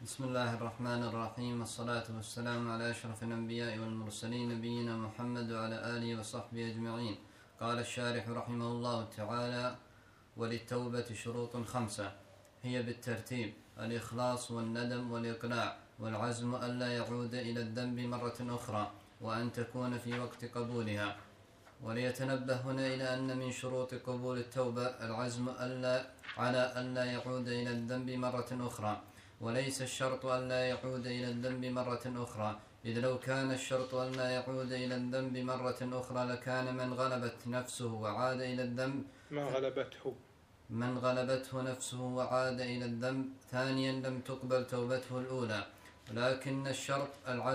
بسم الله الرحمن الرحيم، والصلاة والسلام على أشرف الأنبياء والمرسلين نبينا محمد وعلى آله وصحبه أجمعين. قال الشارح رحمه الله تعالى: وللتوبة شروط 5 هي بالترتيب: الإخلاص والندم والإقلاع والعزم ألا يعود إلى الذنب مرة أخرى، وأن تكون في وقت قبولها. وليتنبه هنا إلى أن من شروط قبول التوبة العزم على ألا يعود إلى الذنب مرة أخرى، وليس الشرط ألا يعود إلى الذنب مرة أخرى، إذ لو كان الشرط ألا يعود إلى الذنب مرة أخرى لكان من غلبت نفسه وعاد إلى الذنب من غلبته نفسه وعاد إلى الذنب ثانيا لم تقبل توبته الأولى. لكن الشرط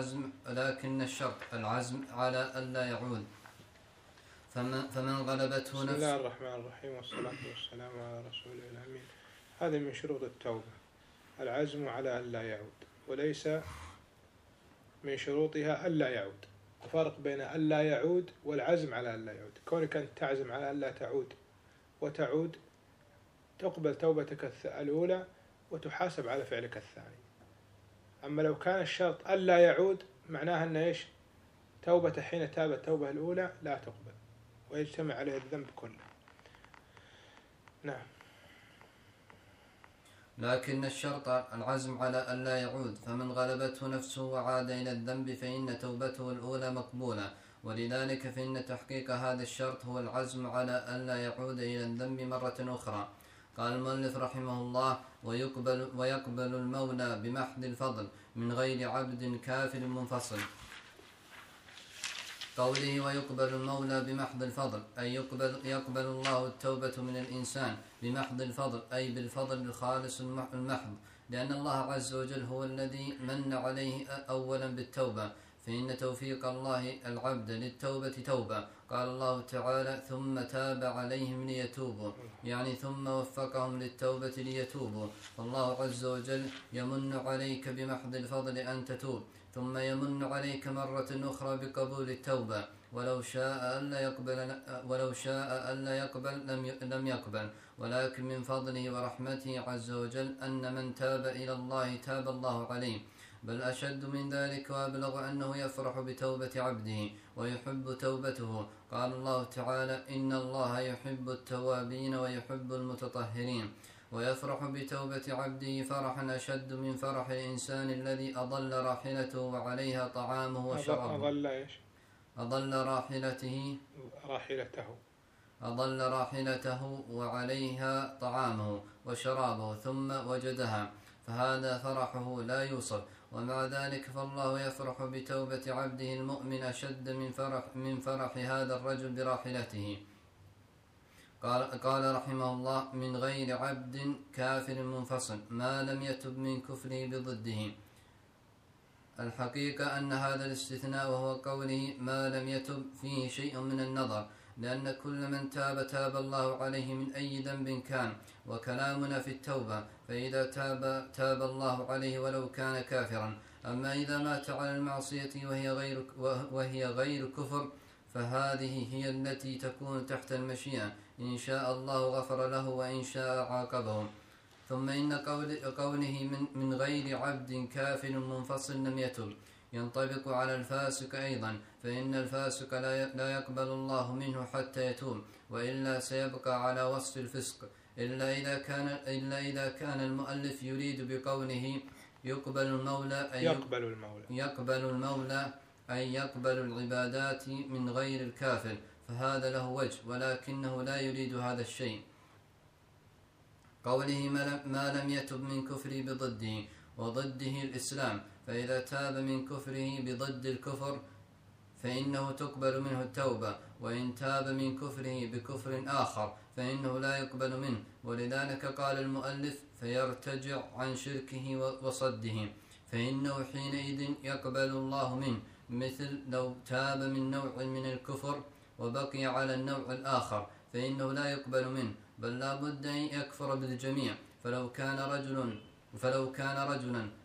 العزم على ألا يعود، فمن غلبته نفسه. بسم الله الرحمن الرحيم، والصلاة والسلام على رسوله الأمين. هذا من شروط التوبة العزم على ألا يعود، وليس من شروطها ألا يعود. وفرق بين ألا يعود والعزم على ألا يعود. كونك أنت تعزم على ألا تعود وتعود تقبل توبتك الأولى وتحاسب على فعلك الثاني. أما لو كان الشرط ألا يعود معناها أن إيش؟ توبة حين تاب التوبة الأولى لا تقبل ويجتمع عليه الذنب كله. نعم. لكن الشرط العزم على ألا يعود، فمن غلبته نفسه وعاد إلى الذنب فإن توبته الأولى مقبولة، ولذلك فإن تحقيق هذا الشرط هو العزم على ألا يعود إلى الذنب مرة أخرى. قال المؤلف رحمه الله: ويقبل المولى بمحض الفضل من غير عبد كافر منفصل. قوله ويقبل المولى بمحض الفضل أي يقبل الله التوبة من الإنسان بمحض الفضل، أي بالفضل الخالص المحض، لأن الله عز وجل هو الذي من عليه أولا بالتوبة، فإن توفيق الله العبد للتوبة توبة. قال الله تعالى: ثم تاب عليهم ليتوبوا، يعني ثم وفقهم للتوبة ليتوبوا. فالله عز وجل يمن عليك بمحض الفضل أن تتوب، ثم يمن عليك مرة أخرى بقبول التوبة، ولو شاء ألا يقبل لم يقبل. ولكن من فضله ورحمته عز وجل أن من تاب إلى الله تاب الله عليه، بل أشد من ذلك وأبلغ أنه يفرح بتوبة عبده ويحب توبته. قال الله تعالى: إن الله يحب التوابين ويحب المتطهرين، ويفرح بتوبة عبده فرحا أشد من فرح الإنسان الذي أضل راحلته وعليها طعامه وشرابه. أضل راحلته وعليها طعامه وشرابه ثم وجدها، فهذا فرحه لا يوصف. ومع ذلك فالله يفرح بتوبة عبده المؤمن أشد من فرح هذا الرجل براحلته. قال رحمه الله: من غير عبد كافر منفصل ما لم يتب من كفره بضده. الحقيقة أن هذا الاستثناء وهو قوله ما لم يتب فيه شيء من النظر، لأن كل من تاب الله عليه من أي ذنب كان، وكلامنا في التوبة، فإذا تاب الله عليه ولو كان كافرا. أما إذا مات على المعصية وهي غير كفر فهذه هي التي تكون تحت المشيئة، إن شاء الله غفر له وإن شاء عاقبه. ثم إن قوله من غير عبد كافر منفصل لم يتب ينطبق على الفاسق أيضا، فإن الفاسق لا يقبل الله منه حتى يتوب، وإلا سيبقى على وصف الفسق، إلا إذا كان المؤلف يريد بقوله يقبل المولى أي يقبل العبادات من غير الكافر، فهذا له وجه، ولكنه لا يريد هذا الشيء. قوله ما لم يتب من كفره بضده، وضده الإسلام، فإذا تاب من كفره بضد الكفر فإنه تقبل منه التوبة، وإن تاب من كفره بكفر آخر فإنه لا يقبل منه. ولذلك قال المؤلف فيرتجع عن شركه وصده، فإنه حينئذ يقبل الله منه، مثل لو تاب من نوع من الكفر وبقي على النوع الآخر فإنه لا يقبل منه، بل لا بد أن يكفر بالجميع. فلو كان رجلا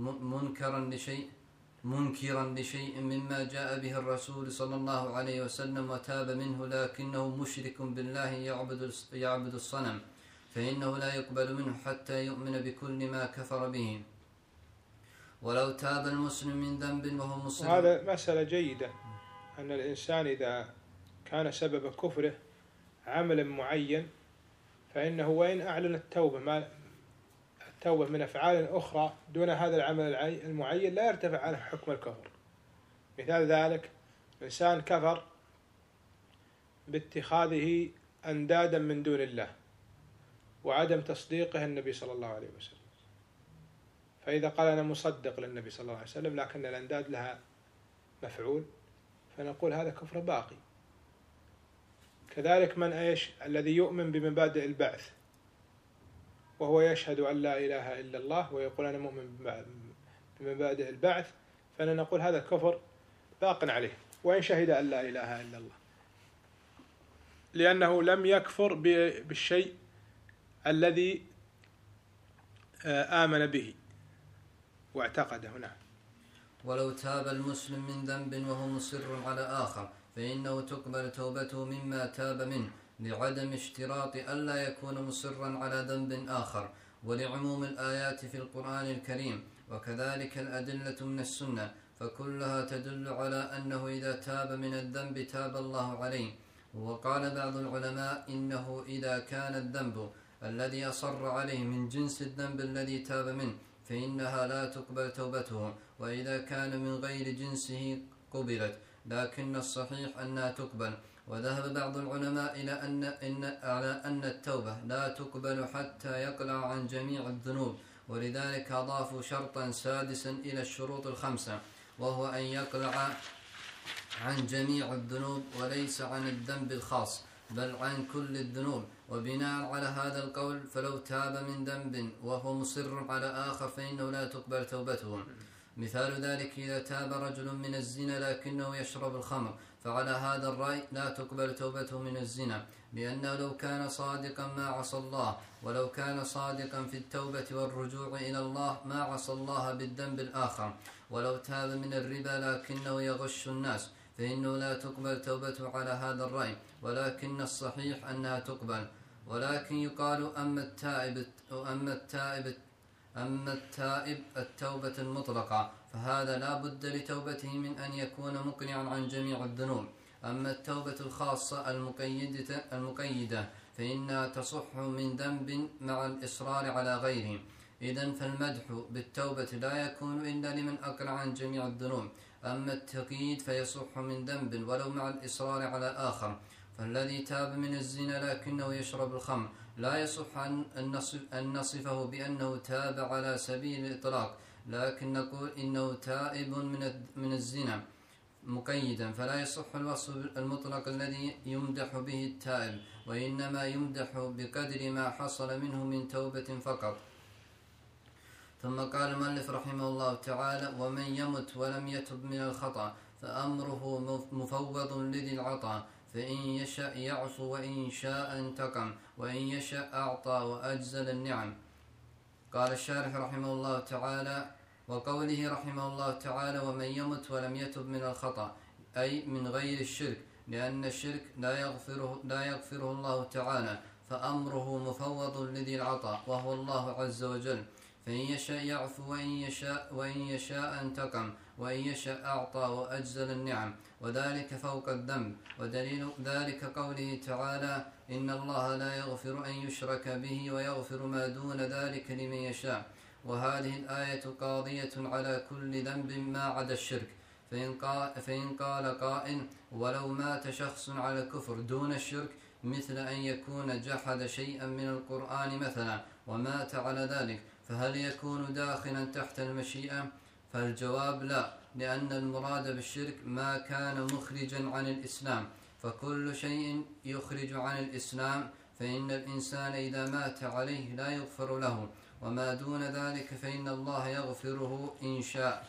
منكرا لشيء مما جاء به الرسول صلى الله عليه وسلم وتاب منه لكنه مشرك بالله يعبد الصنم، فإنه لا يقبل منه حتى يؤمن بكل ما كفر به. ولو تاب المسلم من ذنب وهو مصر. وهذا مسألة جيدة، أن الإنسان إذا كان سبب كفره عمل معين فإنه وإن أعلن التوبة من أفعال أخرى دون هذا العمل المعين لا يرتفع عنه حكم الكفر. مثال ذلك إنسان كفر باتخاذه أندادا من دون الله وعدم تصديقه النبي صلى الله عليه وسلم، فإذا قال أنا مصدق للنبي صلى الله عليه وسلم لكن الأنداد لها مفعول فنقول هذا كفر باقي. كذلك من الذي يؤمن بمبادئ البعث وهو يشهد أن لا إله إلا الله ويقول أنا مؤمن بمبادئ البعث، فأنا نقول هذا كفر باق عليه وإن شهد أن لا إله إلا الله، لأنه لم يكفر بالشيء الذي آمن به واعتقده. نعم. ولو تاب المسلم من ذنب وهو مصر على آخر فإنه تقبل توبته مما تاب منه لعدم اشتراط ألا يكون مصرا على ذنب آخر، ولعموم الآيات في القرآن الكريم، وكذلك الأدلة من السنة، فكلها تدل على أنه إذا تاب من الذنب تاب الله عليه. وقال بعض العلماء إنه إذا كان الذنب الذي أصر عليه من جنس الذنب الذي تاب منه فإنها لا تقبل توبته، وإذا كان من غير جنسه قبلت، لكن الصحيح أنها تقبل. وذهب بعض العلماء إلى أن التوبة لا تقبل حتى يقلع عن جميع الذنوب، ولذلك أضافوا شرطا سادسا إلى الشروط الخمسة، وهو أن يقلع عن جميع الذنوب وليس عن الذنب الخاص بل عن كل الذنوب. وبناء على هذا القول فلو تاب من ذنب وهو مصر على آخر فإنه لا تقبل توبته. مثال ذلك إذا تاب رجل من الزنا لكنه يشرب الخمر، فعلى هذا الرأي لا تقبل توبته من الزنا، لأنه لو كان صادقا ما عصى الله، ولو كان صادقا في التوبة والرجوع إلى الله ما عصى الله بالذنب الآخر. ولو تاب من الربا لكنه يغش الناس فإنه لا تقبل توبته على هذا الرأي، ولكن الصحيح أنها تقبل. ولكن يقال أما التائب التوبة المطلقة فهذا لا بد لتوبته من أن يكون مقنعا عن جميع الذنوب. أما التوبة الخاصة المقيدة فإنها تصح من ذنب مع الإصرار على غيره. إذن فالمدح بالتوبة لا يكون إلا لمن أقلع عن جميع الذنوب. أما التقييد فيصح من ذنب ولو مع الإصرار على آخر. فالذي تاب من الزنا لكنه يشرب الخمر لا يصح أن نصفه بأنه تاب على سبيل الإطلاق، لكن نقول إنه تائب من الزنا مقيدا، فلا يصح الوصف المطلق الذي يمدح به التائب، وإنما يمدح بقدر ما حصل منه من توبة فقط. ثم قال المؤلف رحمه الله تعالى: ومن يمت ولم يتب من الخطأ فأمره مفوض لذي العطا، فإن يشاء يعفو وإن شاء انتقم وإن يشاء أعطى وأجزل النعم. قال الشارح رحمه الله تعالى: وقوله رحمه الله تعالى: ومن يمت ولم يتب من الخطأ، أي من غير الشرك، لأن الشرك لا يغفره الله تعالى، فأمره مفوض لذي العطاء وهو الله عز وجل، فإن يشاء يعفو وإن يشاء انتقم وإن يشاء أعطى وأجزل النعم، وذلك فوق الذنب. ودليل ذلك قوله تعالى: إن الله لا يغفر أن يشرك به ويغفر ما دون ذلك لمن يشاء. وهذه الآية قاضية على كل ذنب ما عدا الشرك. فإن قال قائل: ولو مات شخص على الكفر دون الشرك، مثل أن يكون جحد شيئا من القرآن مثلا ومات على ذلك، فهل يكون داخلا تحت المشيئة؟ فالجواب لا، لأن المراد بالشرك ما كان مخرجا عن الإسلام، فكل شيء يخرج عن الإسلام فإن الإنسان إذا مات عليه لا يغفر له، وما دون ذلك فإن الله يغفره إن شاء.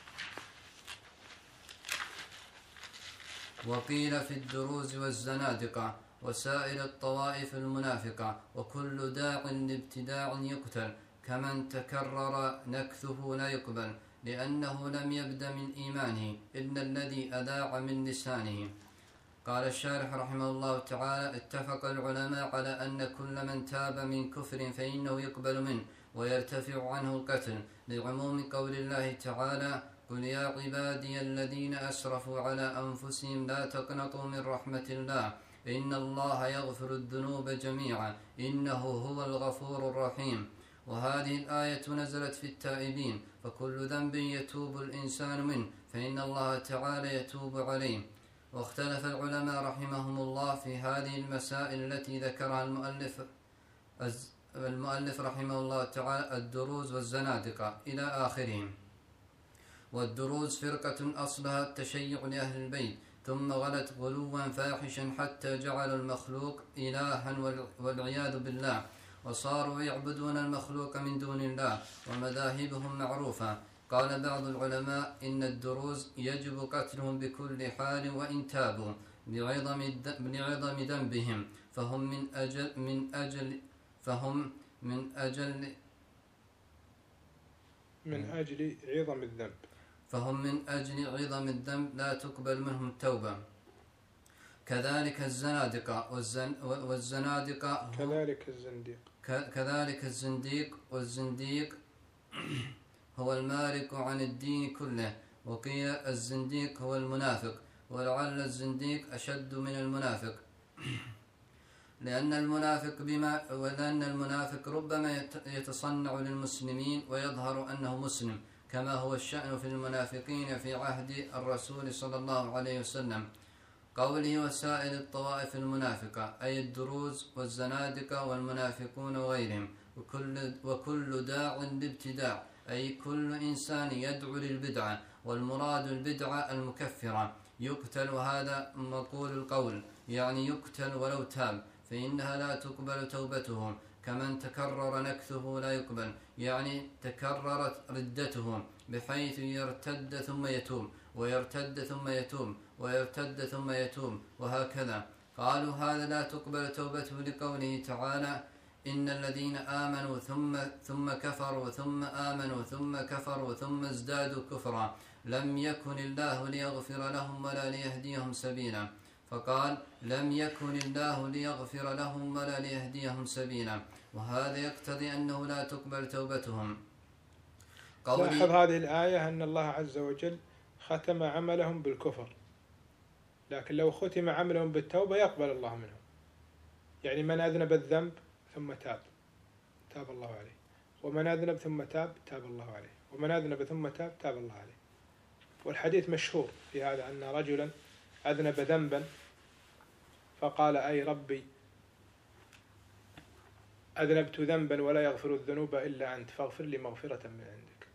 وقيل في الدروز والزنادقة وسائر الطوائف المنافقة: وكل داع لابتداع يقتل، كمن تكرر نكثه لا يقبل، لأنه لم يبد من إيمانه إلا الذي أذاع من لسانه. قال الشارح رحمه الله تعالى: اتفق العلماء على أن كل من تاب من كفر فإنه يقبل منه، ويرتفع عنه القتل، لعموم قول الله تعالى: قل يا عبادي الذين أسرفوا على أنفسهم لا تقنطوا من رحمة الله إن الله يغفر الذنوب جميعا إنه هو الغفور الرحيم. وهذه الآية نزلت في التائبين، فكل ذنب يتوب الإنسان منه فإن الله تعالى يتوب عليه. واختلف العلماء رحمهم الله في هذه المسائل التي ذكرها المؤلف رحمه الله تعالى: الدروز والزنادقة إلى آخرهم. والدروز فرقة أصلها التشيع لأهل البيت، ثم غلت غلوا فاحشا حتى جعلوا المخلوق إلها والعياذ بالله، وصاروا يعبدون المخلوق من دون الله، ومذاهبهم معروفة. قال بعض العلماء إن الدروز يجب قتلهم بكل حال وإن تابوا لعظم ذنبهم، فهم من أجل عظم الذنب لا تقبل منهم التوبة. كذلك الزنادقة والزنادقة كذلك الزنديق والزنديق هو المارق عن الدين كله، وقيل الزنديق هو المنافق، ولعل الزنديق أشد من المنافق، لأن المنافق ربما يتصنع للمسلمين ويظهر أنه مسلم، كما هو الشأن في المنافقين في عهد الرسول صلى الله عليه وسلم. قوله وسائر الطوائف المنافقة أي الدروز والزنادقة والمنافقون وغيرهم، وكل داع لابتداع أي كل إنسان يدعو للبدعة، والمراد البدعة المكفرة. يقتل، وهذا مقول القول، يعني يقتل ولو تاب، فإنها لا تقبل توبته، كمن تكرر نكثه لا يقبل، يعني تكررت ردته، بحيث يرتد ثم يتوب ويرتد ثم يتوب ويرتد ثم يتوب، وهكذا. قالوا هذا لا تقبل توبته لقوله تعالى: إن الذين آمنوا ثم كفروا ثم آمنوا ثم كفروا ثم ازدادوا كفرا لم يكن الله ليغفر لهم ولا ليهديهم سبيلا. فقال: لم يكن الله ليغفر لهم ولا ليهديهم سبيلا، وهذا يقتضي أنه لا تقبل توبتهم. لاحظ هذه الآية أن الله عز وجل ختم عملهم بالكفر، لكن لو ختم عملهم بالتوبة يقبل الله منهم. يعني من أذنب الذنب ثم تاب الله عليه، ومن أذنب ثم تاب الله عليه، ومن أذنب ثم تاب الله عليه. والحديث مشهور في هذا أن رجلا أذنب ذنبا فقال: أي ربي أذنبت ذنبا ولا يغفر الذنوب إلا أنت فاغفر لي مغفرة من عندك،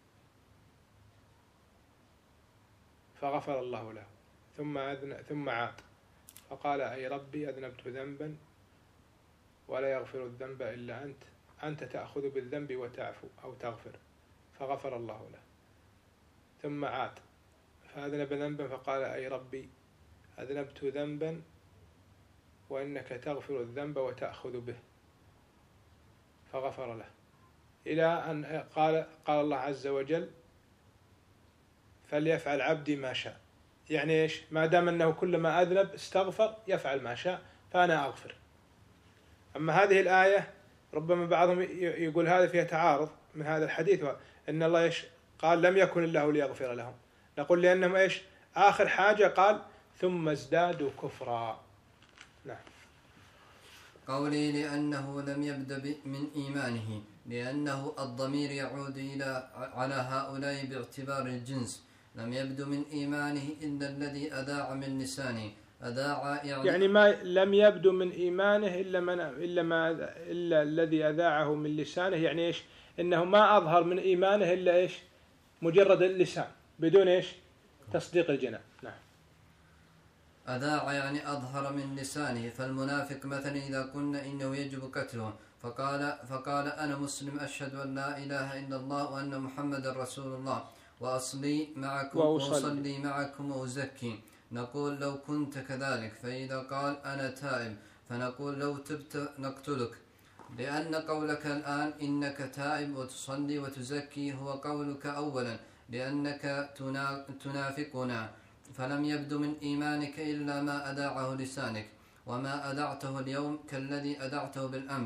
فغفر الله له. ثم عاد فقال: أي ربي أذنبت ذنبا ولا يغفر الذنب إلا أنت تأخذ بالذنب وتعفو أو تغفر، فغفر الله له. ثم عاد فأذنب ذنبا فقال: أي ربي أذنبت ذنبا وإنك تغفر الذنب وتأخذ به، فغفر له، إلى أن قال الله عز وجل: فليفعل عبدي ما شاء. يعني إيش؟ ما دام أنه كلما أذنب استغفر يفعل ما شاء فأنا أغفر. أما هذه الآية ربما بعضهم يقول هذا فيها تعارض من هذا الحديث، إن الله إيش قال: لم يكن الله ليغفر لهم. نقول لأنهم إيش آخر حاجة قال: ثم ازدادوا كفرا. نعم. قولي لأنه لم يبدأ من إيمانه، لأنه الضمير يعود على هؤلاء باعتبار الجنس. لم يبدأ من إيمانه إلا الذي أذاع من لسانه. أذاع يعني ما لم يبدو من إيمانه إلا الذي أذاعه من لسانه. يعني إيش؟ إنه ما أظهر من إيمانه إلا إيش؟ مجرد اللسان بدون إيش؟ تصديق الجنان. نعم. أذاع يعني أظهر من لسانه. فالمنافق مثلا إذا قلنا إنه يجب قتله فقال أنا مسلم أشهد أن لا إله إلا الله وأن محمد رسول الله وأصلي معكم وأصلي معكم وأزكي، نقول لو كنت كذلك. فإذا قال أنا تائب فنقول لو تبت نقتلك، لأن قولك الآن إنك تائب وتصلي وتزكي هو قولك أولا، لأنك تنافقنا. فلم يبدو من إيمانك إلا ما أذاعه لسانك، وما أذعته اليوم كالذي أذعته بالأمس.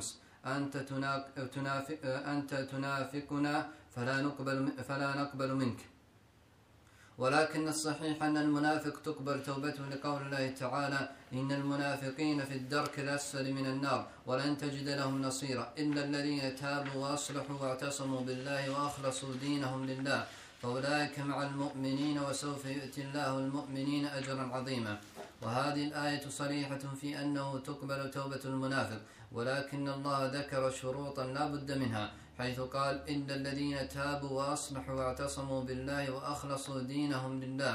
أنت تنافقنا فلا نقبل منك. ولكن الصحيح أن المنافق تقبل توبته لقول الله تعالى: إن المنافقين في الدرك الأسفل من النار ولن تجد لهم نصيرا إلا الذين تابوا وأصلحوا واعتصموا بالله وأخلصوا دينهم لله فأولئك مع المؤمنين وسوف يؤتي الله المؤمنين أجرا عظيما. وهذه الآية صريحة في أنه تقبل توبة المنافق، ولكن الله ذكر شروطا لا بد منها، حيث قال: إلا الذين تابوا وأصلحوا واعتصموا بالله وأخلصوا دينهم لله،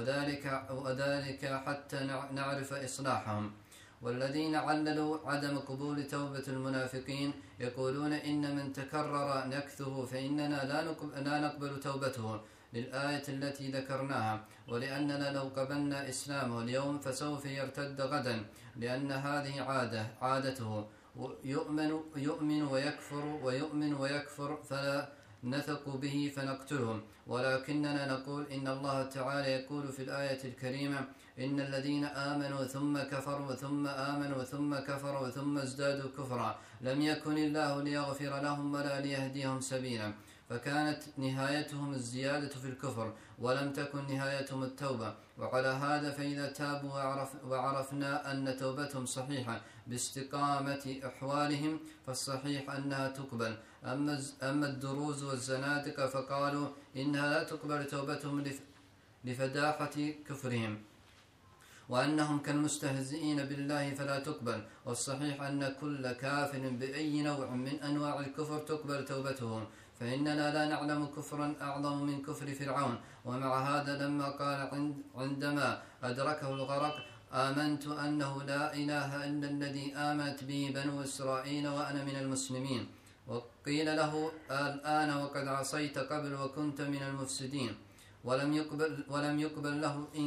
وذلك حتى نعرف إصلاحهم. والذين عللوا عدم قبول توبة المنافقين يقولون: إن من تكرر نكثه فإننا لا نقبل توبته، للآية التي ذكرناها، ولأننا لو قبلنا إسلامه اليوم فسوف يرتد غدا، لأن هذه عادته، يؤمن ويكفر فلا نثق به فنقتلهم. ولكننا نقول إن الله تعالى يقول في الآية الكريمة: إن الذين آمنوا ثم كفروا ثم آمنوا ثم كفروا ثم ازدادوا كفرا لم يكن الله ليغفر لهم ولا ليهديهم سبيلا، فكانت نهايتهم الزيادة في الكفر ولم تكن نهايتهم التوبة. وعلى هذا فإذا تابوا وعرفنا أن توبتهم صحيحة باستقامة أحوالهم فالصحيح أنها تقبل. أما الدروز والزنادقة فقالوا إنها لا تقبل توبتهم لفداحة كفرهم وأنهم كالمستهزئين بالله فلا تقبل. والصحيح أن كل كافر بأي نوع من أنواع الكفر تقبل توبته، فإننا لا نعلم كفرا أعظم من كفر فرعون. ومع هذا لما قال عندما أدركه الغرق: آمنت أنه لا إله إلا الذي آمنت به بنو إسرائيل وأنا من المسلمين، وقيل له: الآن وقد عصيت قبل وكنت من المفسدين، ولم يقل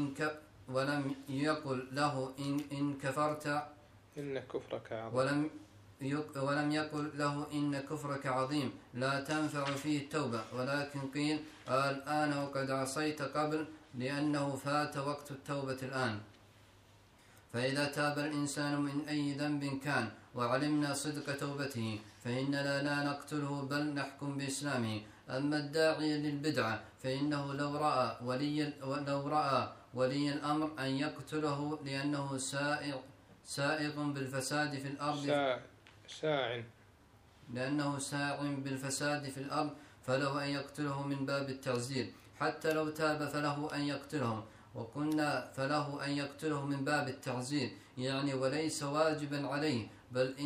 له إن كفرت إن كفرك عظيم، ولم يقل له إن كفرك عظيم لا تنفع فيه التوبة، ولكن قيل: الآن وقد عصيت قبل، لأنه فات وقت التوبة الآن. فإذا تاب الإنسان من أي ذنب كان وعلمنا صدق توبته فإننا لا نقتله بل نحكم بإسلامه. أما الداعي للبدعة فإنه لو رأى ولي الأمر أن يقتله لأنه سائق بالفساد في الأرض لأنه ساع بالفساد في الأرض فله أن يقتله من باب التعزير، حتى لو تاب فله أن يقتله، وقلنا فله أن يقتله من باب التعزير يعني وليس واجبا عليه، بل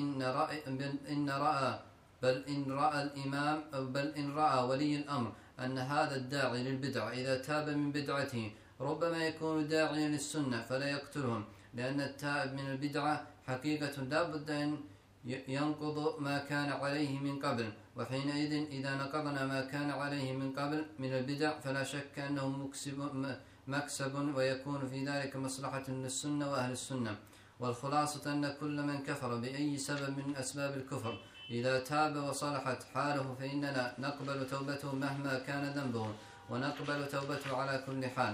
إن رأى ولي الأمر أن هذا الداعي للبدعة إذا تاب من بدعته ربما يكون داعيا للسنة فلا يقتلهم، لأن التائب من البدعة حقيقة لا بد أن ينقض ما كان عليه من قبل، وحينئذ إذا نقضنا ما كان عليه من قبل من البدع فلا شك أنه مكسب ويكون في ذلك مصلحة للسنة وأهل السنة. والخلاصة أن كل من كفر بأي سبب من أسباب الكفر إذا تاب وصلحت حاله فإننا نقبل توبته مهما كان ذنبه، ونقبل توبته على كل حال.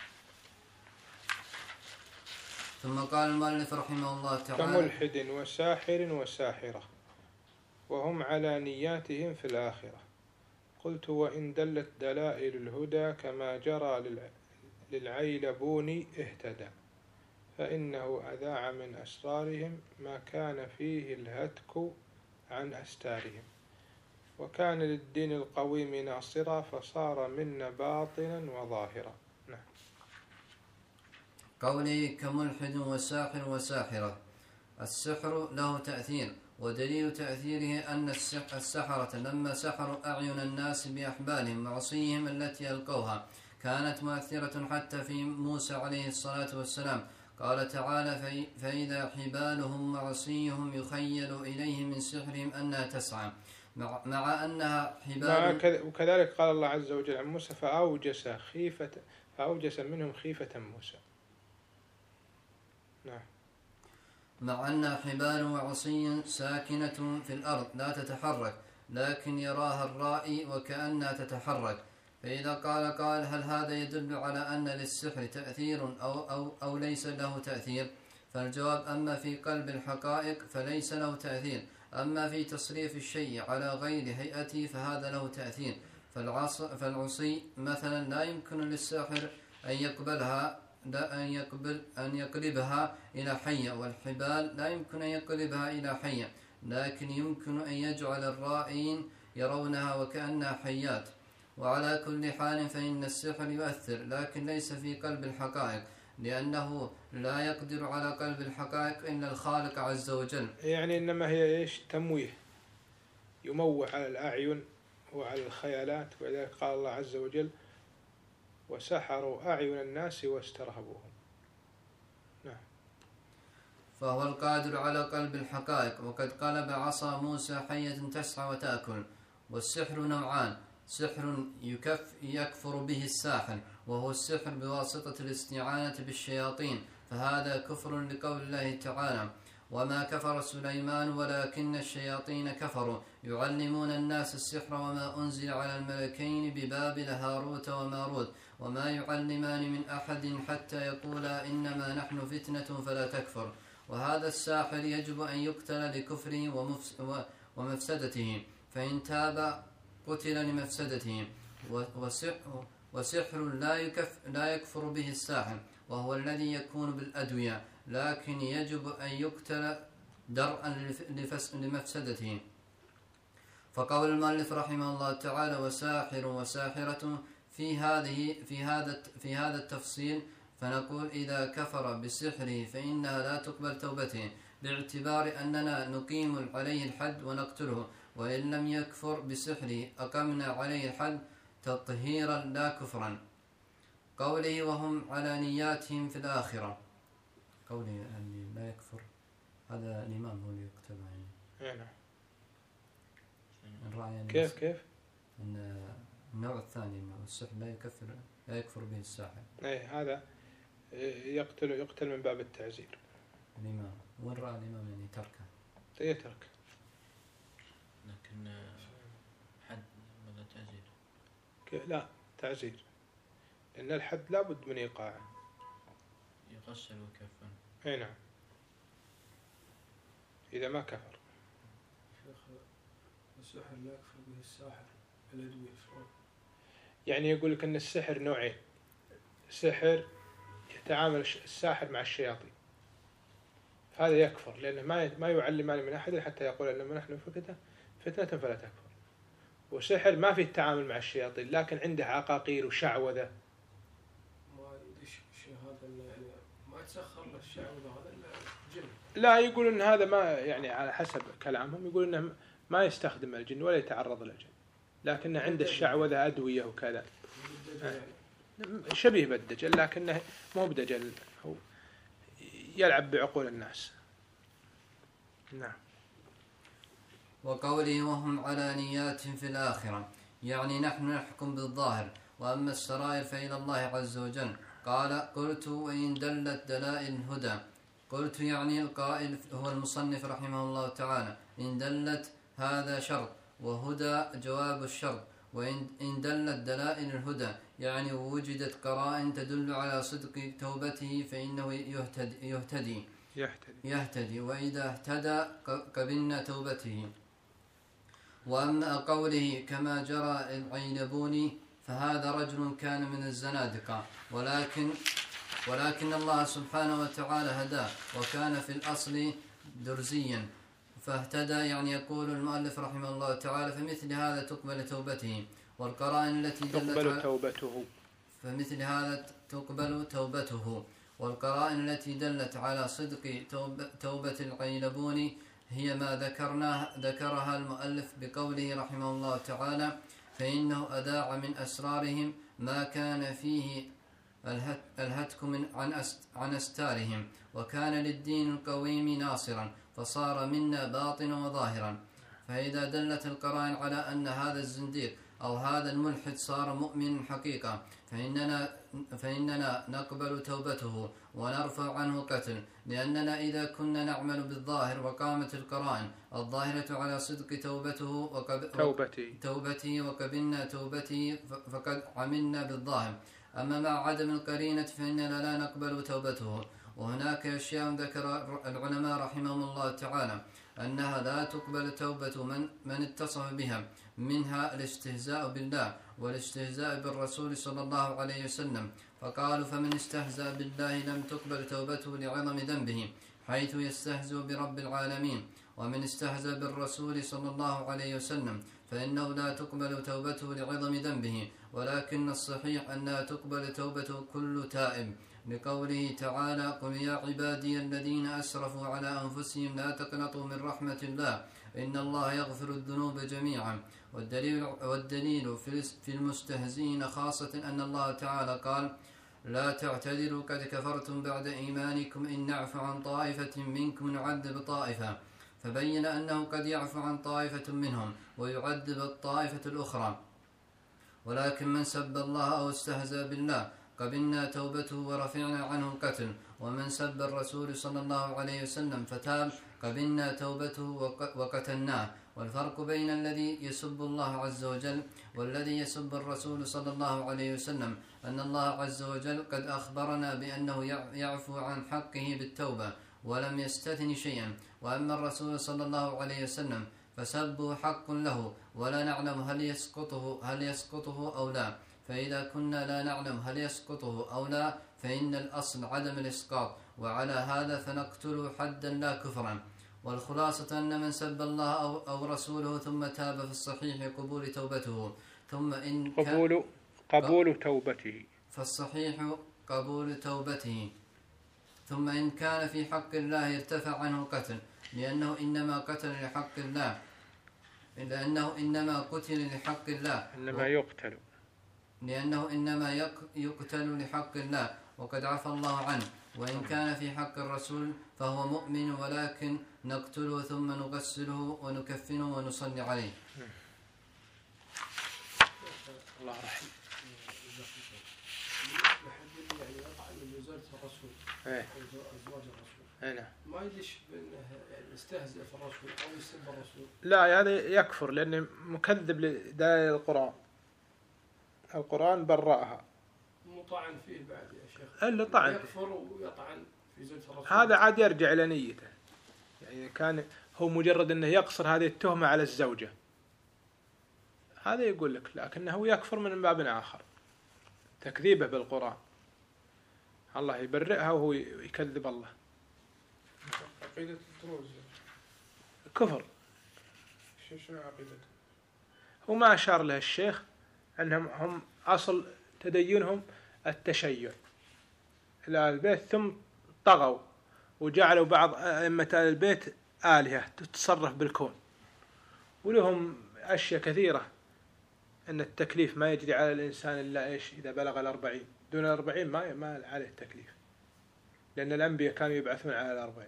ثم قال المؤلف رحمه الله تعالى: كملحد وساحر وساحرة وهم على نياتهم في الآخرة. قلت: وإن دلت دلائل الهدى كما جرى للعيلبون اهتدى، فإنه أذاع من أسرارهم ما كان فيه الهتك عن أستارهم، وكان للدين القويم ناصرا فصار منا باطنا وظاهرا. قوله كملحد وساحر وساحرة، السحر له تأثير، ودليل تأثيره أن السحرة لما سحروا أعين الناس بأحبالهم وعصيهم التي ألقوها كانت مؤثرة حتى في موسى عليه الصلاة والسلام. قال تعالى: فإذا حبالهم وعصيهم يخيل إليه من سحرهم أنها تسعى، مع أنها حبال. وكذلك قال الله عز وجل عن موسى: فأوجس منهم خيفة موسى. نعم. مع أن حبال وعصي ساكنة في الأرض لا تتحرك، لكن يراها الرائي وكأنها تتحرك. فإذا قال هل هذا يدل على أن للسحر تأثير أو ليس له تأثير؟ فالجواب: أما في قلب الحقائق فليس له تأثير، أما في تصريف الشيء على غير هيئته فهذا له تأثير. فالعصي مثلا لا يمكن للساحر أن يقلبها إلى حية، والحبال لا يمكن أن يقلبها إلى حية، لكن يمكن أن يجعل الرائين يرونها وكأنها حيات. وعلى كل حال فإن السحر يؤثر، لكن ليس في قلب الحقائق، لأنه لا يقدر على قلب الحقائق إلا الخالق عز وجل. يعني إنما هي إيش؟ تمويه، يموه على الأعين وعلى الخيالات. ولذلك قال الله عز وجل: وسحروا أعين الناس واسترهبوهم. نعم. فهو القادر على قلب الحقائق. وقد قلب عصا موسى حية تسعى وتأكل. والسحر نوعان: سحر يكفر به الساحر، وهو السحر بواسطة الاستعانة بالشياطين، فهذا كفر لقول الله تعالى: وما كفر سليمان ولكن الشياطين كفروا يعلمون الناس السحر وما أنزل على الملكين ببابل هاروت وماروت وما يعلمان من أحد حتى يقولا إنما نحن فتنة فلا تكفر. وهذا الساحر يجب أن يقتل لكفره ومفسدته، فإن تاب قتل لمفسدته. وسحر لا يكفر به الساحر، وهو الذي يكون بالأدوية، لكن يجب أن يقتل درءا لمفسدته. فقول المؤلف رحمه الله تعالى: وساحر وساحرة في هذا التفصيل، فنقول إذا كفر بسحره فإنها لا تقبل توبته، باعتبار أننا نقيم عليه الحد ونقتله، وإن لم يكفر بسحره أقمنا عليه الحد تطهيرا لا كفرا. قوله: وهم على نياتهم في الآخرة، قوله أن لا يكفر، هذا الإمام هو اللي يكتب يعني. كيف؟ أن النوع الثاني أنه السحر لا يكفر به الساحر. هذا يقتل من باب التعزير. الإمام وين رأى الإمام يعني تركه؟ يترك، لكن حد ولا تعزير؟ لا، تعزير، لأن الحد لابد من إيقاعه، يغسل ويكفن. أي نعم، إذا ما كفر. السحر لا يكفر به الساحر الأدوية. يعني يقول لك أن السحر نوعين: سحر يتعامل الساحر مع الشياطين، هذا يكفر لأنه ما يعلمان من أحد حتى يقول إنما نحن فتنة فلا تكفر. وسحر ما في التعامل مع الشياطين، لكن عنده عقاقير وشعوذة. ما يدش شيء هذا يعني ما يتسخر له الشعوذة هذا الجن. لا، يقول إن هذا ما يعني على حسب كلامهم، يقول إنه ما يستخدم الجن ولا يتعرض للجن، لكن عنده الشعوذة أدوية وكذا. شبيه بالدجل، لكنه مو بدجل، هو يلعب بعقول الناس. نعم. وقوله: وهم على نياتهم في الآخرة، يعني نحن نحكم بالظاهر، وأما السرائر فإلى الله عز وجل. قال: قلت: وإن دلت دلائل الهدى. قلت يعني القائل هو المصنف رحمه الله تعالى: إن دلت هذا شرط، وهدى جواب الشرط. وإن دلت دلائل الهدى يعني وجدت قرائن تدل على صدق توبته فإنه يهتدي، وإذا اهتدى قبلنا توبته. وأما قوله كما جرى العينبوني فهذا رجل كان من الزنادقة، ولكن الله سبحانه وتعالى هداه، وكان في الأصل درزيا فاهتدى. يعني يقول المؤلف رحمه الله تعالى: فمثل هذا تقبل توبته، والقرائن التي دلت فمثل هذا تقبل توبته، والقرائن التي دلت على صدق توبة العيلبوني هي ما ذكرها المؤلف بقوله رحمه الله تعالى: فإنه أذاع من أسرارهم ما كان فيه الهتك عن أستارهم، وكان للدين القويم ناصرا، فصار منا باطنا وظاهرا. فإذا دلت القرائن على أن هذا الزنديق أو هذا الملحد صار مؤمن حقيقة فإننا نقبل توبته ونرفع عنه قتل، لأننا إذا كنا نعمل بالظاهر وقامت القرائن الظاهرة على صدق توبته وقبلنا توبته فقد عملنا بالظاهر. أما مع عدم القرينة فإننا لا نقبل توبته. وهناك أشياء ذكر العلماء رحمهم الله تعالى أنها لا تقبل توبة من اتصف بها، منها الاستهزاء بالله والاستهزاء بالرسول صلى الله عليه وسلم، فقالوا فمن استهزأ بالله لم تقبل توبته لعظم ذنبه حيث يستهزئ برب العالمين، ومن استهزأ بالرسول صلى الله عليه وسلم فإنه لا تقبل توبته لعظم ذنبه، ولكن الصحيح أنها تقبل توبة كل تائب، لقوله تعالى قل يا عبادي الذين أسرفوا على أنفسهم لا تقنطوا من رحمة الله إن الله يغفر الذنوب جميعا. والدليل في المستهزئين خاصة أن الله تعالى قال لا تعتذروا قد كفرتم بعد إيمانكم إن نعفو عن طائفة منكم نعذب طائفة، فبين أنه قد يعفو عن طائفة منهم ويعذب الطائفة الأخرى. ولكن من سب الله أو استهزأ بالله قبلنا توبته ورفعنا عنه القتل، ومن سب الرسول صلى الله عليه وسلم فتاب قبلنا توبته وقتلناه. والفرق بين الذي يسب الله عز وجل والذي يسب الرسول صلى الله عليه وسلم أن الله عز وجل قد أخبرنا بأنه يعفو عن حقه بالتوبة ولم يستثن شيئا، وأما الرسول صلى الله عليه وسلم فسبه حق له ولا نعلم هل يسقطه أو لا، فإذا كنا لا نعلم هل يسقطه أو لا فإن الأصل عدم الإسقاط، وعلى هذا فنقتله حدا لا كفرا. والخلاصة أن من سب الله أو رسوله ثم تاب في الصحيح قبول توبته، ثم إن قبول توبته، فالصحيح قبول توبته، ثم إن كان في حق الله ارتفع عنه القتل لأنه إنما قتل لحق الله، لأنه إنما قتل لحق الله، لأنه إنما يقتل لحق الله وقد عفى الله عنه. وإن كان في حق الرسول فهو مؤمن ولكن نقتله ثم نغسله ونكفنه ونصلي عليه. الله رحيم. يعني يقع من زوجة الرسول أزواج الرسول ما يدش بأنه يستهزئ في الرسول أو يسب الرسول، لا هذا يكفر لأنه مكذب لدلائل القرآن برأها، مطعن فيه بعد يا شيخ اللي طعن يكفر ويطعن في زوجة الرسول، هذا عاد يرجع إلى نيته. يعني كان هو مجرد أنه يقصر هذه التهمة على الزوجة هذا يقول لك، لكنه يكفر من باب آخر تكذيبه بالقرآن، الله يبرئها وهو يكذب الله. عقيدة الدروز كفر. شنو عقيدته؟ وما أشار له الشيخ أنهم هم أصل تدينهم التشيع إلى البيت، ثم طغوا وجعلوا بعض أئمة البيت آلهة تتصرف بالكون، ولهم أشياء كثيرة أن التكليف ما يجري على الإنسان إلا إيش إذا بلغ 40، دون 40 ما عليه التكليف، لأن الأنبياء كانوا يبعثون على 40.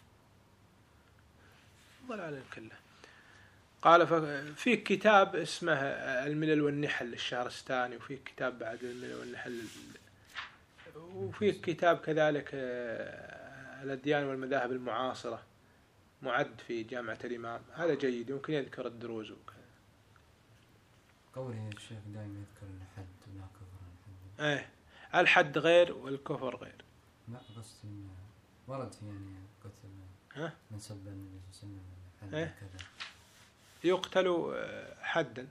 ضلال كله. قال في كتاب اسمه الملل والنحل للشهرستاني، وفي كتاب بعد الملل والنحل، وفي كتاب كذلك الأديان والمذاهب المعاصرة معد في جامعة الإمام، هذا جيد يمكن يذكر الدروز وكذا. قوله الشيخ دائما يذكر الحد ولا كفر. الحد غير والكفر غير. لا بس ورد في يعني قتل من سب النبي صلى الله عليه وسلم كذا يقتل حدا،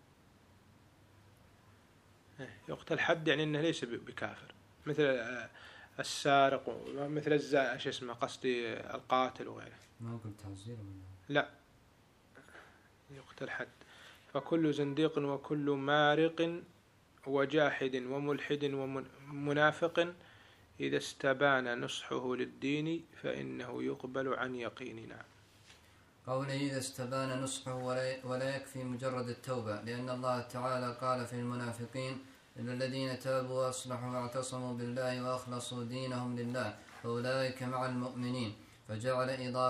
يقتل حد يعني انه ليس بكافر، مثل السارق ومثل شو اسمه قصدي القاتل وغيره. ما قلت تعزير ولا لا، يقتل حد. فكل زنديق وكل مارق وجاحد وملحد ومنافق إذا استبان نصحه للدين فإنه يقبل عن يقيننا. قوله إذا استبان نصحه ولا يكفي مجرد التوبة، لأن الله تعالى قال في المنافقين إلا الذين تابوا وأصلحوا واعتصموا بالله وأخلصوا دينهم لله فأولئك مع المؤمنين، فجعل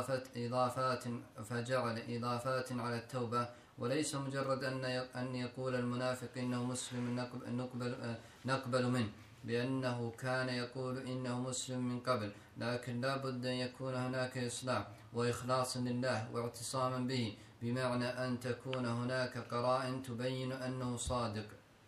إضافات على التوبة، وليس مجرد أن يقول المنافق إنه مسلم نقبل منه، لأنه كان يقول إنه مسلم من قبل، لكن لا بد أن يكون هناك إصلاح وإخلاص لله واعتصاما به، بمعنى أن تكون هناك قرائن تبين أنه صادق.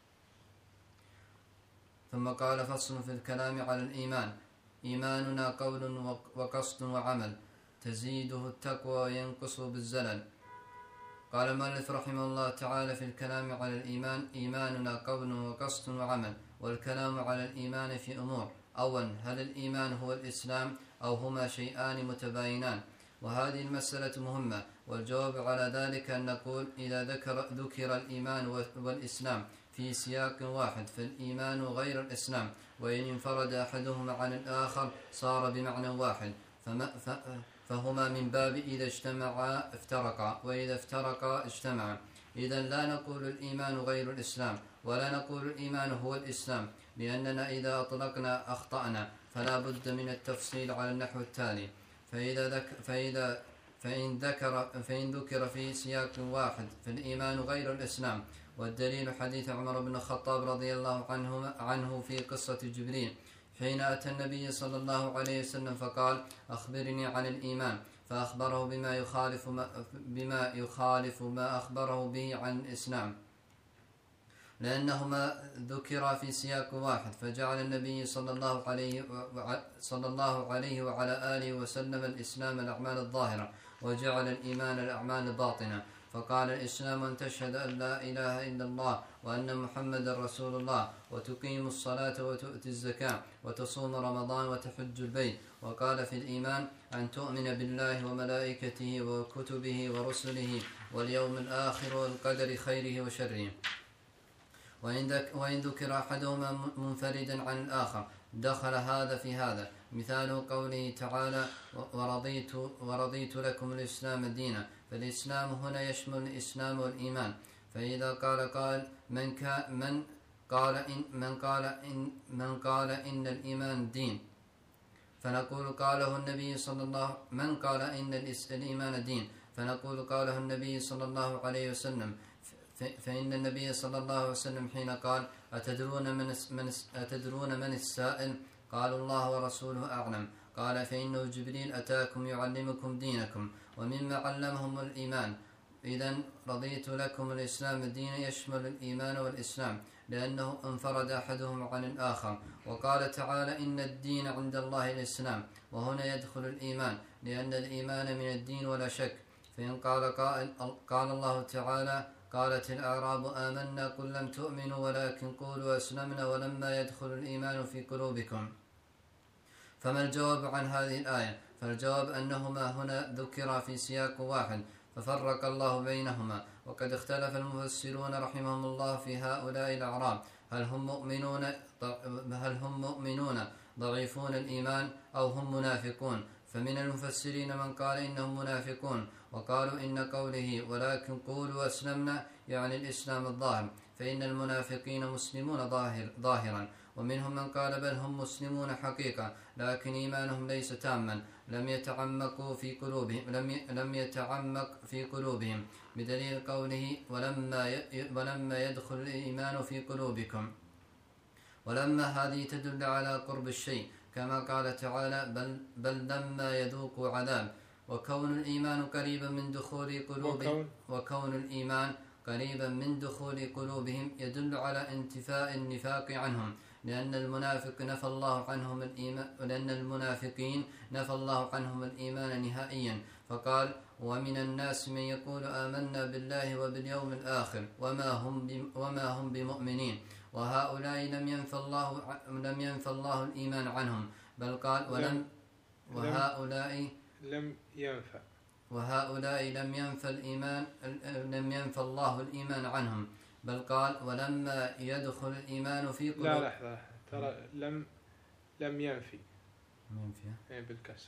ثم قال فصل في الكلام على الإيمان: إيماننا قول وقصد وعمل، تزيده التقوى وينقص بالزلل. قال المؤلف رحمه الله تعالى في الكلام على الإيمان: إيماننا قول وقصد وعمل. والكلام على الإيمان في أمور: أولا، هل الإيمان هو الإسلام أو هما شيئان متباينان؟ وهذه المسألة مهمة، والجواب على ذلك أن نقول: إذا ذكر الإيمان والإسلام في سياق واحد فالإيمان غير الإسلام، وإن انفرد أحدهما عن الآخر صار بمعنى واحد، فهما من باب إذا اجتمعا افترقا، وإذا افترقا اجتمعا. إذا لا نقول الإيمان غير الإسلام، ولا نقول الإيمان هو الإسلام، لأننا إذا أطلقنا أخطأنا. فلا بد من التفصيل على النحو التالي: فإن ذكر في سياق واحد فالإيمان غير الإسلام. والدليل حديث عمر بن الخطاب رضي الله عنه في قصة جبريل حين أتى النبي صلى الله عليه وسلم فقال: أخبرني عن الإيمان، فأخبره بما يخالف ما أخبره به عن الإسلام، لأنهما ذكرا في سياق واحد. فجعل النبي صلى الله عليه وعلى آله وسلم الإسلام الأعمال الظاهرة، وجعل الإيمان الأعمال الباطنة. فقال: الإسلام أن تشهد أن لا إله إلا الله وأن محمدا رسول الله، وتقيم الصلاة وتؤتي الزكاة وتصوم رمضان وتحج البيت. وقال في الإيمان: أن تؤمن بالله وملائكته وكتبه ورسله واليوم الآخر والقدر خيره وشره. وإن ذكر أحدهما منفردا عن الآخر دخل هذا في هذا. مثال قوله تعالى: ورضيت لكم الإسلام دينا. فالإسلام هنا يشمل الإسلام والإيمان. فإذا قال قائل: من قال إن الإيمان دين، فنقول قاله النبي صلى الله من قال إن الإيمان دين، فنقول قاله النبي صلى الله عليه وسلم. فإن النبي صلى الله عليه وسلم حين قال: أتدرون من السائل؟ قالوا: الله ورسوله أعلم. قال: فإنه جبريل أتاكم يعلمكم دينكم ومما علمهم الإيمان. إذن رضيت لكم الإسلام دينا يشمل الإيمان والإسلام، لأنه انفرد أحدهم عن الآخر. وقال تعالى: إن الدين عند الله الإسلام، وهنا يدخل الإيمان، لأن الإيمان من الدين ولا شك. فإن قال الله تعالى: قالت الأعراب آمنا قل لم تؤمنوا ولكن قولوا أسلمنا ولما يدخل الإيمان في قلوبكم. فما الجواب عن هذه الآية؟ فالجواب أنهما هنا ذكرا في سياق واحد ففرق الله بينهما. وقد اختلف المفسرون رحمهم الله في هؤلاء الأعراب: هل هم مؤمنون ضعيفون الإيمان أو هم منافقون؟ فمن المفسرين من قال إنهم منافقون، وقالوا إن قوله ولكن قولوا أسلمنا يعني الإسلام الظاهر، فإن المنافقين مسلمون ظاهرا. ومنهم من قال بل هم مسلمون حقيقة لكن إيمانهم ليس تاما، لم يتعمق في قلوبهم، بدليل قوله ولما يدخل الإيمان في قلوبكم. ولما هذه تدل على قرب الشيء، كما قال تعالى: بل لما يذوقوا عذاب. وكون الإيمان قريبا من دخول قلوبهم يدل على انتفاء النفاق عنهم، لأن المنافقين نفى الله عنهم الإيمان نهائيا. فقال: ومن الناس من يقول آمنا بالله وباليوم الآخر وما هم بمؤمنين. وهؤلاء لم ينفى الله الإيمان عنهم، بل قال وهؤلاء لم ينفى الله الإيمان عنهم، بل قال: ولما يدخل الإيمان في قلوب. لا لحظة، ترى لم ينفي بالكسر.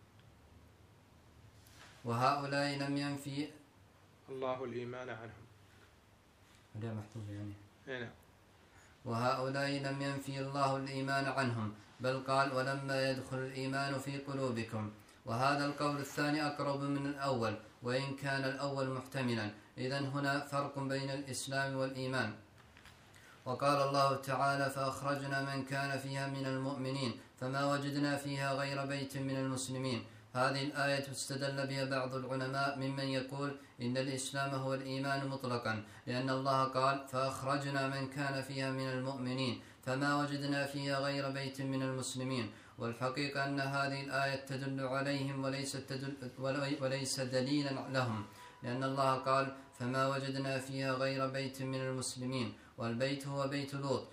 وهؤلاء لم ينفي الله الإيمان عنهم. هذا محفوظ يعني. هنا. وهؤلاء لم ينفي الله الإيمان عنهم، بل قال: ولما يدخل الإيمان في قلوبكم. وهذا القول الثاني أقرب من الأول، وإن كان الأول محتملا. إذن هنا فرق بين الإسلام والإيمان. وقال الله تعالى: فأخرجنا من كان فيها من المؤمنين فما وجدنا فيها غير بيت من المسلمين. هذه الآية استدل بها بعض العلماء ممن يقول إن الإسلام هو الإيمان مطلقا، لأن الله قال فأخرجنا من كان فيها من المؤمنين فما وجدنا فيها غير بيت من المسلمين. والحقيقة أن هذه الآية تدل عليهم وليس دليلا لهم، لأن الله قال فما وجدنا فيها غير بيت من المسلمين، والبيت هو بيت لوط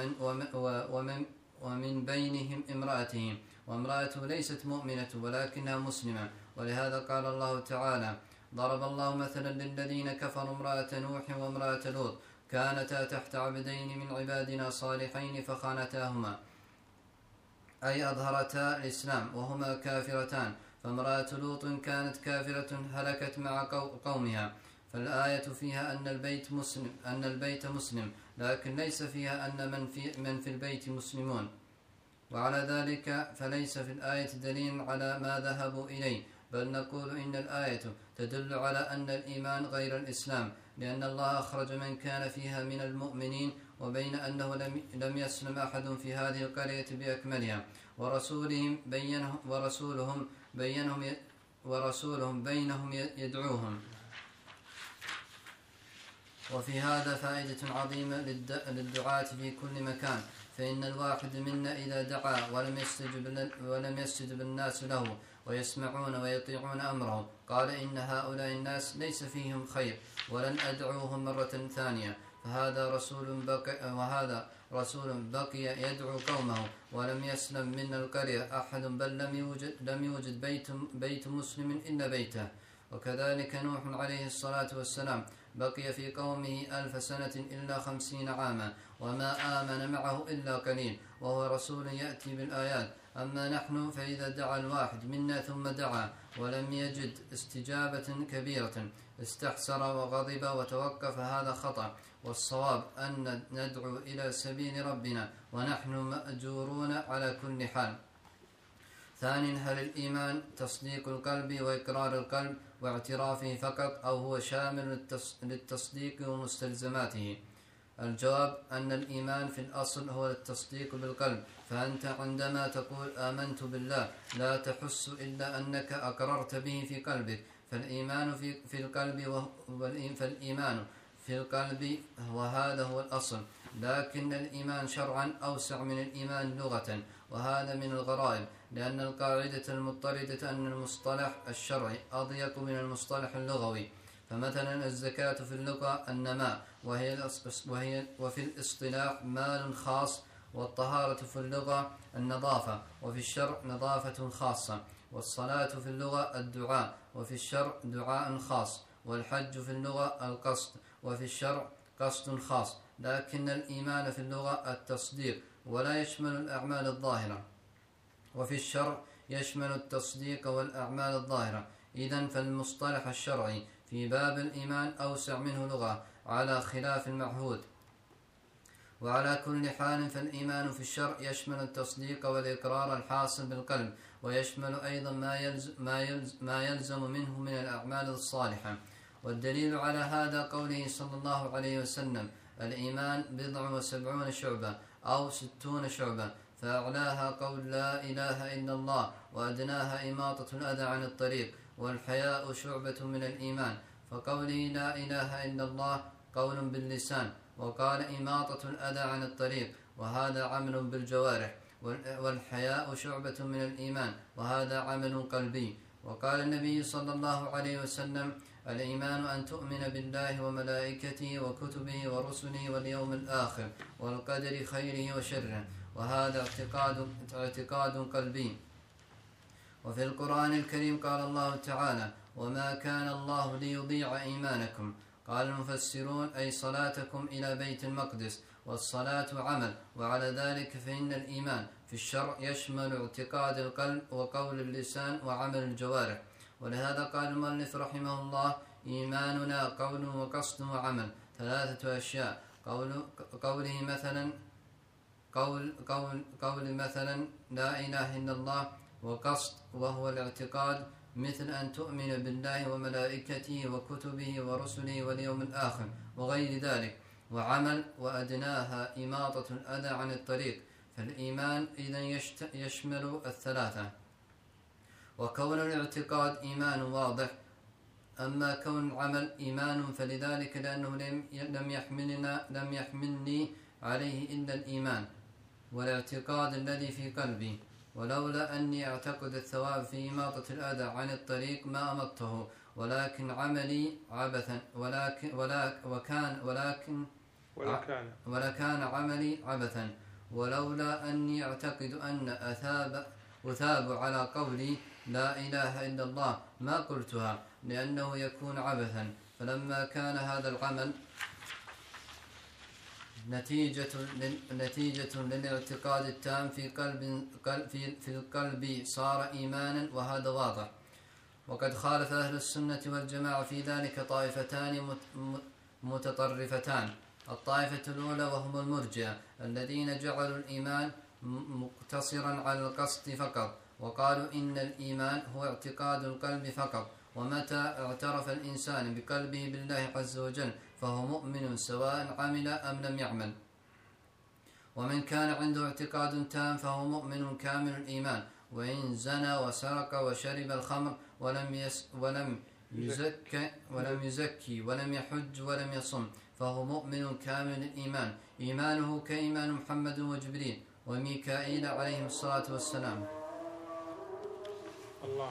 ومن بينهم امرأتهم، وامرأته ليست مؤمنة ولكنها مسلمة. ولهذا قال الله تعالى ضرب الله مثلا للذين كفروا امرأة نوح وامرأة لوط كانتا تحت عبدين من عبادنا صالحين فخانتاهما، أي أظهرتا الإسلام وهما كافرتان، فامرأة لوط كانت كافرة هلكت مع قومها. فالآية فيها أن البيت مسلم، لكن ليس فيها أن من في البيت مسلمون. وعلى ذلك فليس في الآية دليل على ما ذهبوا إليه، بل نقول إن الآية تدل على أن الإيمان غير الإسلام، لأن الله أخرج من كان فيها من المؤمنين، وبين أنه لم يسلم أحد في هذه القرية بأكملها، ورسولهم بينهم يدعوهم. وفي هذا فائدة عظيمة للدعاة في كل مكان، فإن الواحد منا إذا دعا ولم يستجب الناس له ويسمعون ويطيعون أمره قال إن هؤلاء الناس ليس فيهم خير ولن أدعوهم مرة ثانية، فهذا رسول بقي يدعو قومه ولم يسلم من القرية أحد، بل لم يوجد بيت مسلم إلا بيته. وكذلك نوح عليه الصلاة والسلام بقي في قومه 1000 سنة إلا 50 عاما، وما آمن معه إلا قليل، وهو رسول يأتي بالآيات. أما نحن فإذا دعا الواحد منا ثم دعا ولم يجد استجابة كبيرة استحسر وغضب وتوقف، هذا خطأ، والصواب أن ندعو إلى سبيل ربنا ونحن مأجورون على كل حال. ثانيا، هل الإيمان تصديق القلب وإقرار القلب واعترافه فقط، أو هو شامل للتصديق ومستلزماته؟ الجواب أن الإيمان في الأصل هو التصديق بالقلب، فأنت عندما تقول آمنت بالله لا تحس إلا أنك أقررت به في قلبك، فالإيمان في القلب وهذا هو الأصل. لكن الإيمان شرعا أوسع من الإيمان لغة، وهذا من الغرائب، لأن القاعدة المضطردة أن المصطلح الشرعي أضيق من المصطلح اللغوي. فمثلا الزكاة في اللغة النماء وفي الاصطلاح مال خاص، والطهارة في اللغة النظافة وفي الشرع نظافة خاصة، والصلاة في اللغة الدعاء وفي الشرع دعاء خاص، والحج في اللغة القصد وفي الشرع قصد خاص. لكن الإيمان في اللغة التصديق ولا يشمل الأعمال الظاهرة، وفي الشرع يشمل التصديق والأعمال الظاهرة. إذن فالمصطلح الشرعي في باب الإيمان أوسع منه لغة على خلاف المعهود. وعلى كل حال فالإيمان في الشرع يشمل التصديق والإقرار الحاصل بالقلب، ويشمل أيضا ما يلزم منه من الأعمال الصالحة. والدليل على هذا قوله صلى الله عليه وسلم الإيمان 70 شعبة أو 60 شعبة، فأعلاها قول لا إله إلا الله، وأدناها إماطة الأذى عن الطريق، والحياء شعبة من الإيمان. فقوله لا إله إلا الله قول باللسان، وقال إماطة الأذى عن الطريق، وهذا عمل بالجوارح، والحياء شعبة من الإيمان، وهذا عمل قلبي. وقال النبي صلى الله عليه وسلم الإيمان أن تؤمن بالله وملائكته وكتبه ورسله واليوم الآخر والقدر خيره وشره، وهذا اعتقاد قلبي. وفي القرآن الكريم قال الله تعالى وما كان الله ليضيع إيمانكم. قال المفسرون أي صلاتكم إلى بيت المقدس، والصلاة عمل، وعلى ذلك فإن الإيمان في الشرع يشمل اعتقاد القلب وقول اللسان وعمل الجوارح. ولهذا قال المؤلف رحمه الله إيماننا قول وقصد وعمل، 3 أشياء. قوله مثلا قول مثلا لا إله إلا الله، وقصد وهو الاعتقاد مثل أن تؤمن بالله وملائكته وكتبه ورسله واليوم الآخر وغير ذلك، وعمل وأدناها إماطة الأذى عن الطريق. فالإيمان إذن يشمل 3. وكون الاعتقاد إيمان واضح. أما كون العمل إيمان فلذلك لأنه لم يحملني عليه إلا الإيمان والاعتقاد الذي في قلبي، ولولا أني أعتقد الثواب في إماطة الأذى عن الطريق ما أمطته، ولكن عملي عبثا ولكان عملي عبثا، ولولا أني أعتقد أن أثاب على قولي لا إله إلا الله ما قلتها لأنه يكون عبثا. فلما كان هذا العمل نتيجة للاعتقاد التام في القلب صار إيمانا، وهذا واضح. وقد خالف أهل السنة والجماعة في ذلك طائفتان متطرفتان. الطائفة الأولى وهم المرجئة الذين جعلوا الإيمان مقتصرا على القصد فقط، وقالوا إن الإيمان هو اعتقاد القلب فقط، ومتى اعترف الإنسان بقلبه بالله عز وجل فهو مؤمن سواء عمل أم لم يعمل. ومن كان عنده اعتقاد تام فهو مؤمن كامل الإيمان، وإن زنى وسرق وشرب الخمر ولم يزكي ولم يحج ولم يصم فهو مؤمن كامل الإيمان، إيمانه كإيمان محمد وجبريل وميكائيل عليهم الصلاة والسلام. الله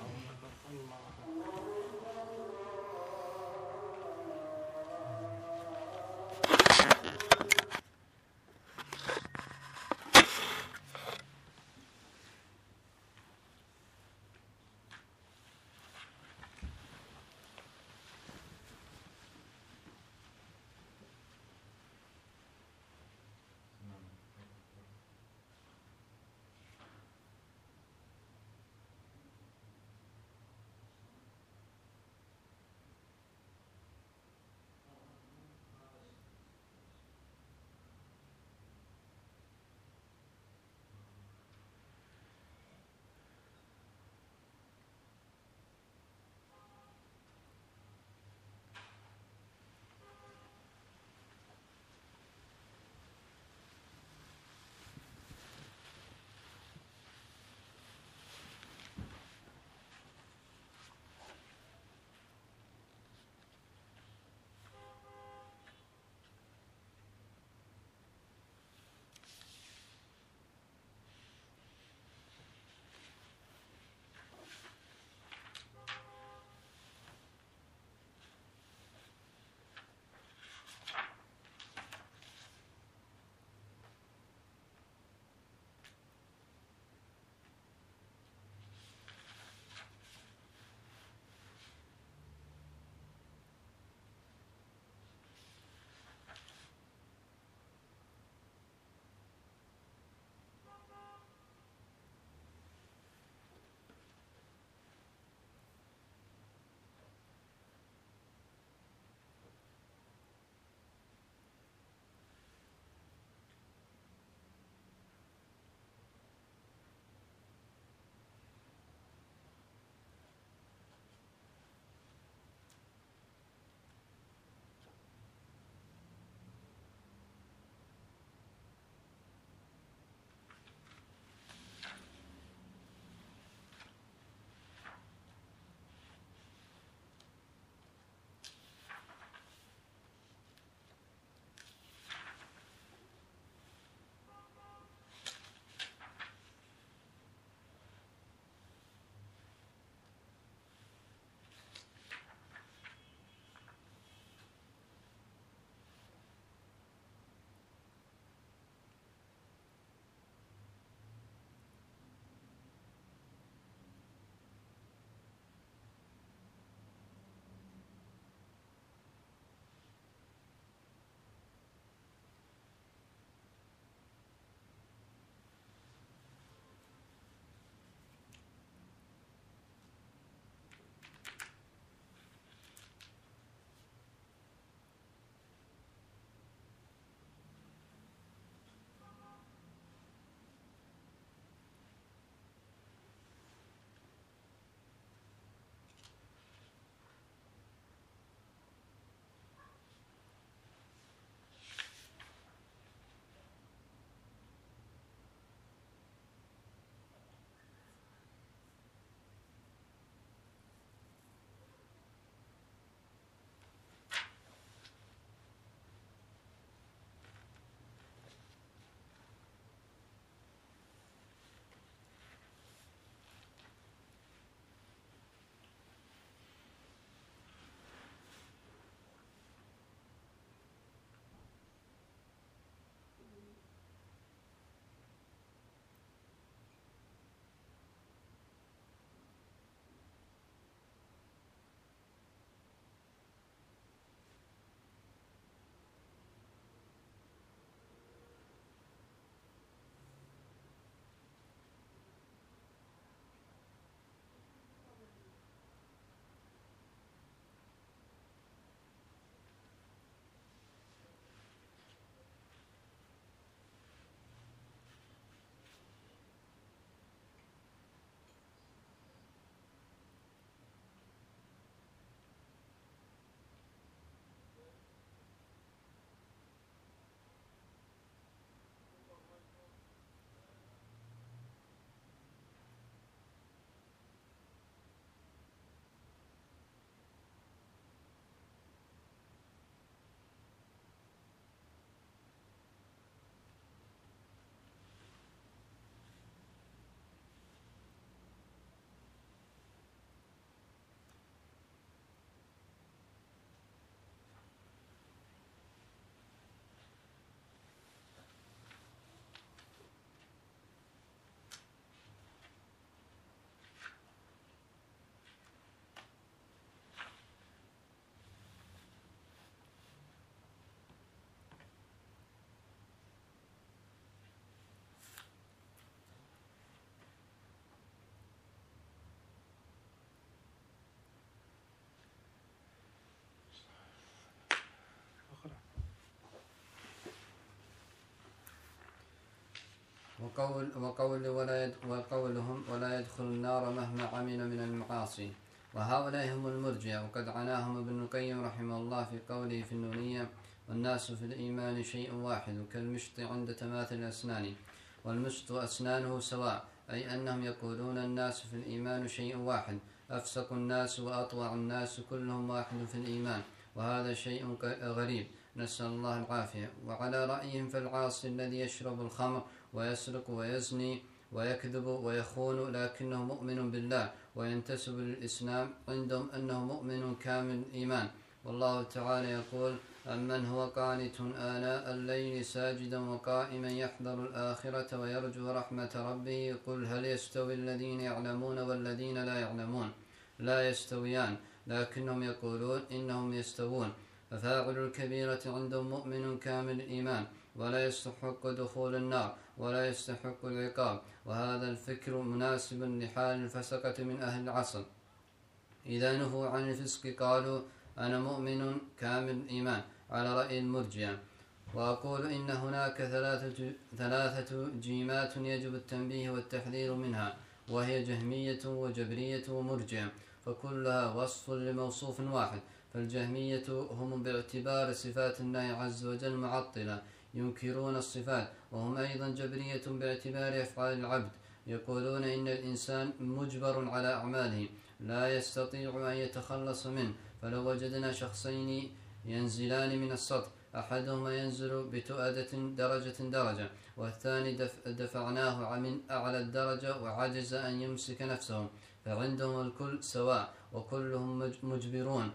وقولهم ولا يدخل النار مهما عمل من المعاصي. وهؤلاء هم المرجئة، وقد عناهم ابن القيم رحمه الله في قوله في النونية: والناس في الإيمان شيء واحد كالمشط عند تماثل الأسنان، والمشط أسنانه سواء، أي أنهم يقولون الناس في الإيمان شيء واحد، أفسق الناس وأطوع الناس كلهم واحد في الإيمان، وهذا شيء غريب، نسأل الله العافية. وعلى رأيهم فالعاصي الذي يشرب الخمر ويسرق ويزني ويكذب ويخون لكنه مؤمن بالله وينتسب للإسلام، عندهم أنه مؤمن كامل الإيمان. والله تعالى يقول: أمن هو قانت آناء الليل ساجدا وقائما يحذر الآخرة ويرجو رحمة ربه، قل هل يستوي الذين يعلمون والذين لا يعلمون؟ لا يستويان، لكنهم يقولون إنهم يستوون. ففاعل الكبيرة عندهم مؤمن كامل الإيمان ولا يستحق دخول النار ولا يستحق العقاب. وهذا الفكر مناسب لحال الفسقة من أهل العصر، إذا نهوا عن الفسق قالوا أنا مؤمن كامل الإيمان، على رأي المرجئة. وأقول إن هناك ثلاثة جيمات يجب التنبيه والتحذير منها، وهي جهمية وجبرية ومرجئة، فكلها وصف لموصوف واحد. فالجهمية هم باعتبار صفات الله عز وجل معطلة، ينكرون الصفات، وهم أيضا جبرية باعتبار أفعال العبد، يقولون إن الإنسان مجبر على أعماله لا يستطيع أن يتخلص منه. فلو وجدنا شخصين ينزلان من السطح، أحدهما ينزل بتؤدة درجة والثاني دفعناه من أعلى الدرجة وعجز أن يمسك نفسه، فعندهم الكل سواء وكلهم مجبرون.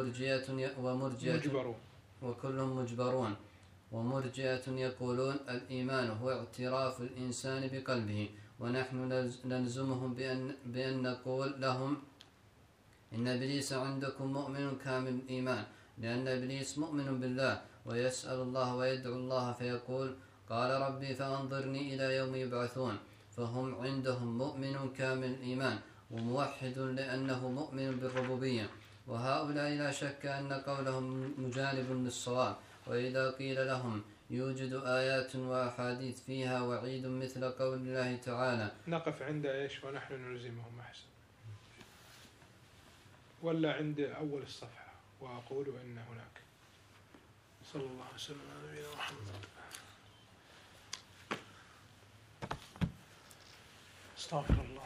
وكلهم مجبرون. ومرجئة يقولون الإيمان هو اعتراف الإنسان بقلبه، ونحن نلزمهم بأن نقول لهم إن إبليس عندكم مؤمن كامل الإيمان، لأن إبليس مؤمن بالله ويسأل الله ويدعو الله فيقول قال ربي فأنظرني إلى يوم يبعثون، فهم عندهم مؤمن كامل الإيمان وموحد لأنه مؤمن بالربوبية. وهؤلاء لا شك أن قولهم مجانب للصواب. وإذا قيل لهم يوجد آيات وأحاديث فيها وعيد مثل قول الله تعالى، نقف عند إيش ونحن نلزمهم أحسن، ولا عند أول الصفحة وأقول إن هناك. صلى الله عليه وسلم على نبينا محمد. استغفر الله.